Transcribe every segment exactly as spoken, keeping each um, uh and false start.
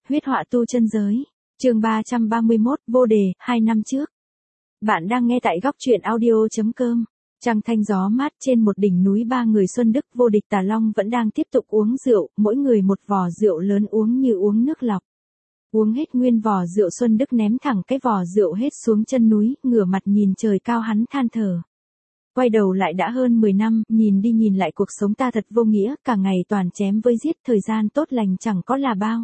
huyết họa tu chân giới. Chương ba trăm ba mươi mốt, vô đề, hai năm trước. Bạn đang nghe tại góc truyện audio chấm com. Trăng thanh gió mát trên một đỉnh núi, ba người Xuân Đức, Vô Địch, Tà Long vẫn đang tiếp tục uống rượu, mỗi người một vò rượu lớn uống như uống nước lọc. Uống hết nguyên vò rượu, Xuân Đức ném thẳng cái vò rượu hết xuống chân núi, ngửa mặt nhìn trời cao, hắn than thở. Quay đầu lại đã hơn mười năm, nhìn đi nhìn lại cuộc sống ta thật vô nghĩa, cả ngày toàn chém với giết, thời gian tốt lành chẳng có là bao.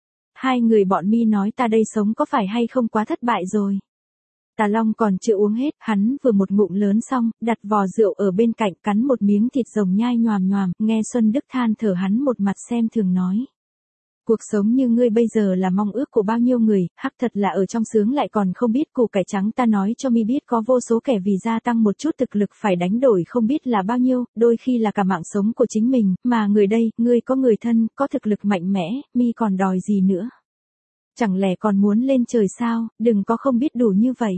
Hai người bọn mi nói ta đây sống có phải hay không quá thất bại rồi. Tà Long còn chưa uống hết, hắn vừa một ngụm lớn xong, đặt vò rượu ở bên cạnh, cắn một miếng thịt rồng nhai nhoàm nhoàm, nghe Xuân Đức than thở, hắn một mặt xem thường nói. Cuộc sống như ngươi bây giờ là mong ước của bao nhiêu người, hắc thật là ở trong sướng lại còn không biết củ cải trắng, ta nói cho mi biết có vô số kẻ vì gia tăng một chút thực lực phải đánh đổi không biết là bao nhiêu, đôi khi là cả mạng sống của chính mình, mà người đây, ngươi có người thân, có thực lực mạnh mẽ, mi còn đòi gì nữa? Chẳng lẽ còn muốn lên trời sao, đừng có không biết đủ như vậy.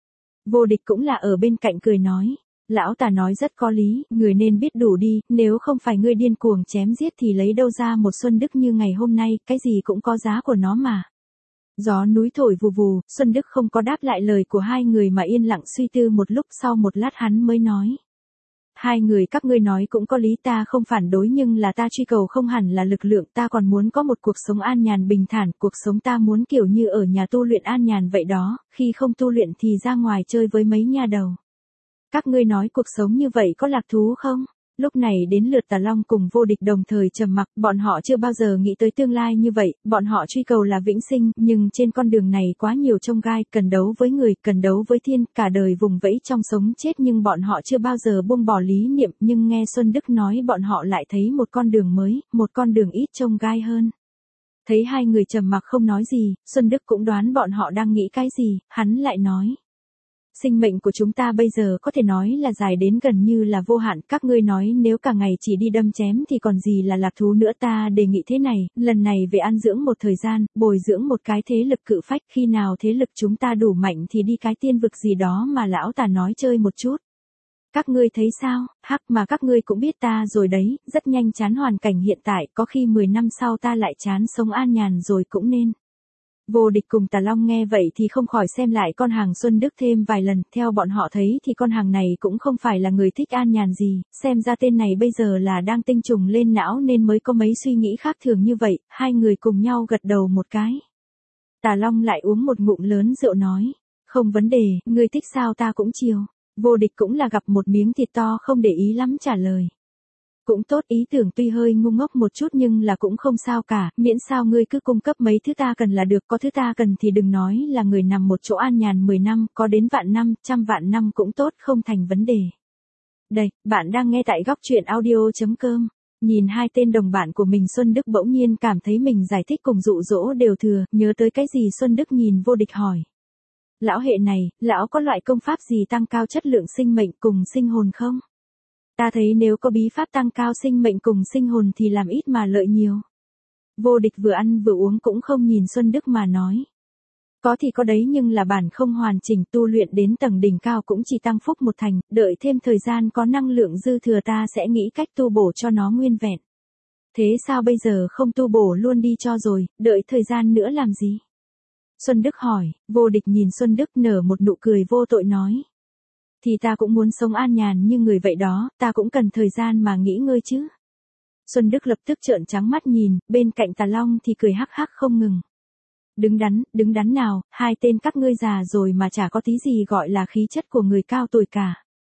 Vô Địch cũng là ở bên cạnh cười nói. Lão Tà nói rất có lý, người nên biết đủ đi, nếu không phải ngươi điên cuồng chém giết thì lấy đâu ra một Xuân Đức như ngày hôm nay, cái gì cũng có giá của nó mà. Gió núi thổi vù vù, Xuân Đức không có đáp lại lời của hai người mà yên lặng suy tư một lúc, sau một lát hắn mới nói. Hai người các ngươi nói cũng có lý, ta không phản đối, nhưng là ta truy cầu không hẳn là lực lượng, ta còn muốn có một cuộc sống an nhàn bình thản, cuộc sống ta muốn kiểu như ở nhà tu luyện an nhàn vậy đó, khi không tu luyện thì ra ngoài chơi với mấy nha đầu. Các ngươi nói cuộc sống như vậy có lạc thú không? Lúc này đến lượt Tà Long cùng Vô Địch đồng thời trầm mặc, bọn họ chưa bao giờ nghĩ tới tương lai như vậy, bọn họ truy cầu là vĩnh sinh, nhưng trên con đường này quá nhiều chông gai, cần đấu với người, cần đấu với thiên, cả đời vùng vẫy trong sống chết, nhưng bọn họ chưa bao giờ buông bỏ lý niệm, nhưng nghe Xuân Đức nói bọn họ lại thấy một con đường mới, một con đường ít chông gai hơn. Thấy hai người trầm mặc không nói gì, Xuân Đức cũng đoán bọn họ đang nghĩ cái gì, hắn lại nói. Sinh mệnh của chúng ta bây giờ có thể nói là dài đến gần như là vô hạn, các ngươi nói nếu cả ngày chỉ đi đâm chém thì còn gì là lạc thú nữa, ta đề nghị thế này, lần này về an dưỡng một thời gian, bồi dưỡng một cái thế lực cự phách, khi nào thế lực chúng ta đủ mạnh thì đi cái tiên vực gì đó mà lão Tà nói chơi một chút. Các ngươi thấy sao, hắc mà các ngươi cũng biết ta rồi đấy, rất nhanh chán hoàn cảnh hiện tại, có khi mười năm sau ta lại chán sống an nhàn rồi cũng nên. Vô Địch cùng Tà Long nghe vậy thì không khỏi xem lại con hàng Xuân Đức thêm vài lần, theo bọn họ thấy thì con hàng này cũng không phải là người thích an nhàn gì, xem ra tên này bây giờ là đang tinh trùng lên não nên mới có mấy suy nghĩ khác thường như vậy, hai người cùng nhau gật đầu một cái. Tà Long lại uống một ngụm lớn rượu nói, không vấn đề, ngươi thích sao ta cũng chiều. Vô Địch cũng là gặp một miếng thịt to không để ý lắm trả lời. Cũng tốt, ý tưởng tuy hơi ngu ngốc một chút nhưng là cũng không sao cả, miễn sao ngươi cứ cung cấp mấy thứ ta cần là được, có thứ ta cần thì đừng nói là người nằm một chỗ an nhàn mười năm, có đến vạn năm, trăm vạn năm cũng tốt, không thành vấn đề. Đây, bạn đang nghe tại góc truyện audio chấm com. Nhìn hai tên đồng bạn của mình, Xuân Đức bỗng nhiên cảm thấy mình giải thích cùng dụ dỗ đều thừa, nhớ tới cái gì Xuân Đức nhìn Vô Địch hỏi. Lão hệ này, lão có loại công pháp gì tăng cao chất lượng sinh mệnh cùng sinh hồn không? Ta thấy nếu có bí pháp tăng cao sinh mệnh cùng sinh hồn thì làm ít mà lợi nhiều. Vô Địch vừa ăn vừa uống cũng không nhìn Xuân Đức mà nói. Có thì có đấy, nhưng là bản không hoàn chỉnh, tu luyện đến tầng đỉnh cao cũng chỉ tăng phúc một thành, đợi thêm thời gian có năng lượng dư thừa ta sẽ nghĩ cách tu bổ cho nó nguyên vẹn. Thế sao bây giờ không tu bổ luôn đi cho rồi, đợi thời gian nữa làm gì? Xuân Đức hỏi. Vô Địch nhìn Xuân Đức nở một nụ cười vô tội nói. Thì ta cũng muốn sống an nhàn như người vậy đó, ta cũng cần thời gian mà nghỉ ngơi chứ. Xuân Đức lập tức trợn trắng mắt nhìn, bên cạnh Tà Long thì cười hắc hắc không ngừng. Đứng đắn, đứng đắn nào, hai tên các ngươi già rồi mà chả có tí gì gọi là khí chất của người cao tuổi cả.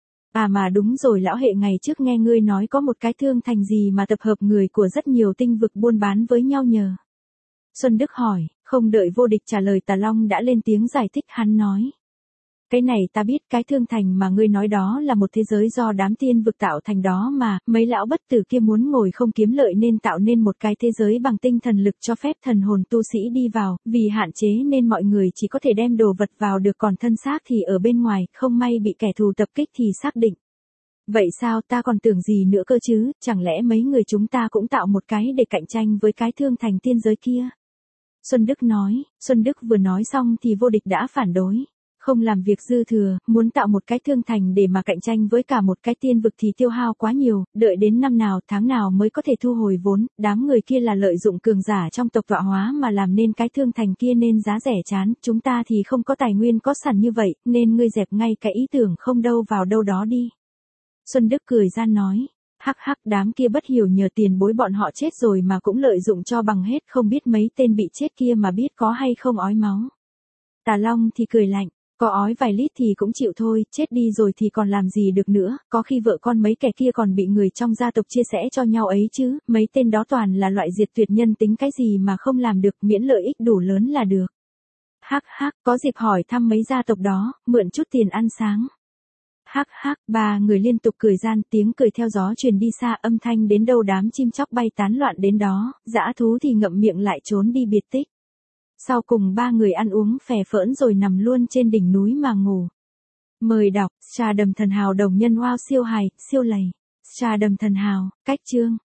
À mà đúng rồi, lão hệ ngày trước nghe ngươi nói có một cái thương thành gì mà tập hợp người của rất nhiều tinh vực buôn bán với nhau nhờ. Xuân Đức hỏi, không đợi Vô Địch trả lời Tà Long đã lên tiếng giải thích, hắn nói. Cái này ta biết, cái thương thành mà ngươi nói đó là một thế giới do đám tiên vực tạo thành đó mà, mấy lão bất tử kia muốn ngồi không kiếm lợi nên tạo nên một cái thế giới bằng tinh thần lực cho phép thần hồn tu sĩ đi vào, vì hạn chế nên mọi người chỉ có thể đem đồ vật vào được, còn thân xác thì ở bên ngoài, không may bị kẻ thù tập kích thì xác định. Vậy sao, ta còn tưởng gì nữa cơ chứ, chẳng lẽ mấy người chúng ta cũng tạo một cái để cạnh tranh với cái thương thành tiên giới kia? Xuân Đức nói. Xuân Đức vừa nói xong thì Vô Địch đã phản đối. Không làm việc dư thừa, muốn tạo một cái thương thành để mà cạnh tranh với cả một cái tiên vực thì tiêu hao quá nhiều, đợi đến năm nào tháng nào mới có thể thu hồi vốn, đám người kia là lợi dụng cường giả trong tộc tọa hóa mà làm nên cái thương thành kia nên giá rẻ chán, chúng ta thì không có tài nguyên có sẵn như vậy, nên ngươi dẹp ngay cái ý tưởng không đâu vào đâu đó đi. Xuân Đức cười gian nói. Hắc hắc, đám kia bất hiểu nhờ tiền bối bọn họ chết rồi mà cũng lợi dụng cho bằng hết, không biết mấy tên bị chết kia mà biết có hay không ói máu. Tà Long thì cười lạnh, có ói vài lít thì cũng chịu thôi, chết đi rồi thì còn làm gì được nữa, có khi vợ con mấy kẻ kia còn bị người trong gia tộc chia sẻ cho nhau ấy chứ, mấy tên đó toàn là loại diệt tuyệt nhân tính cái gì mà không làm được, miễn lợi ích đủ lớn là được. Hắc hắc, có dịp hỏi thăm mấy gia tộc đó, mượn chút tiền ăn sáng. Hắc hắc, ba người liên tục cười gian, tiếng cười theo gió truyền đi xa, âm thanh đến đâu đám chim chóc bay tán loạn đến đó, dã thú thì ngậm miệng lại trốn đi biệt tích. Sau cùng ba người ăn uống phè phỡn rồi nằm luôn trên đỉnh núi mà ngủ. Mời đọc, Trà Đầm Thần Hào đồng nhân wow siêu hài, siêu lầy. Trà Đầm Thần Hào, cách chương.